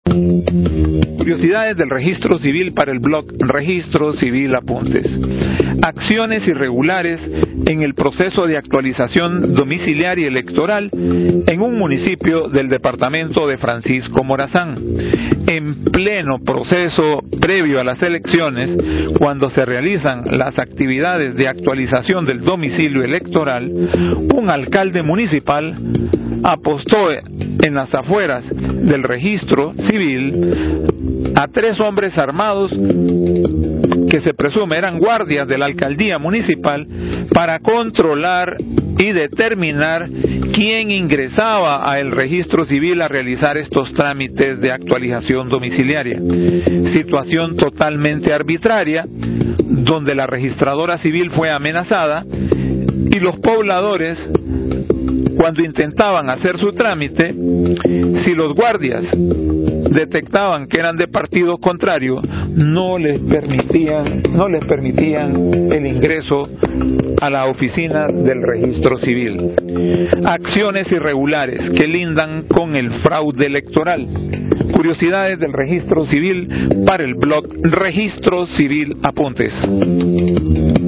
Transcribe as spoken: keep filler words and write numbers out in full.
Curiosidades del registro civil para el blog Registro Civil Apuntes. Acciones irregulares en el proceso de actualización domiciliaria electoral en un municipio del departamento de Francisco Morazán. En pleno proceso previo a las elecciones, cuando se realizan las actividades de actualización del domicilio electoral, un alcalde municipal apostó en las afueras del registro civil a tres hombres armados que se presume eran guardias de la alcaldía municipal para controlar y determinar quién ingresaba a el registro civil a realizar estos trámites de actualización domiciliaria. Situación totalmente arbitraria, donde la registradora civil fue amenazada y los pobladores, cuando intentaban hacer su trámite, si los guardias detectaban que eran de partido contrario, no les permitían, no les permitían el ingreso a la oficina del registro civil. Acciones irregulares que lindan con el fraude electoral. Curiosidades del registro civil para el blog Registro Civil Apuntes.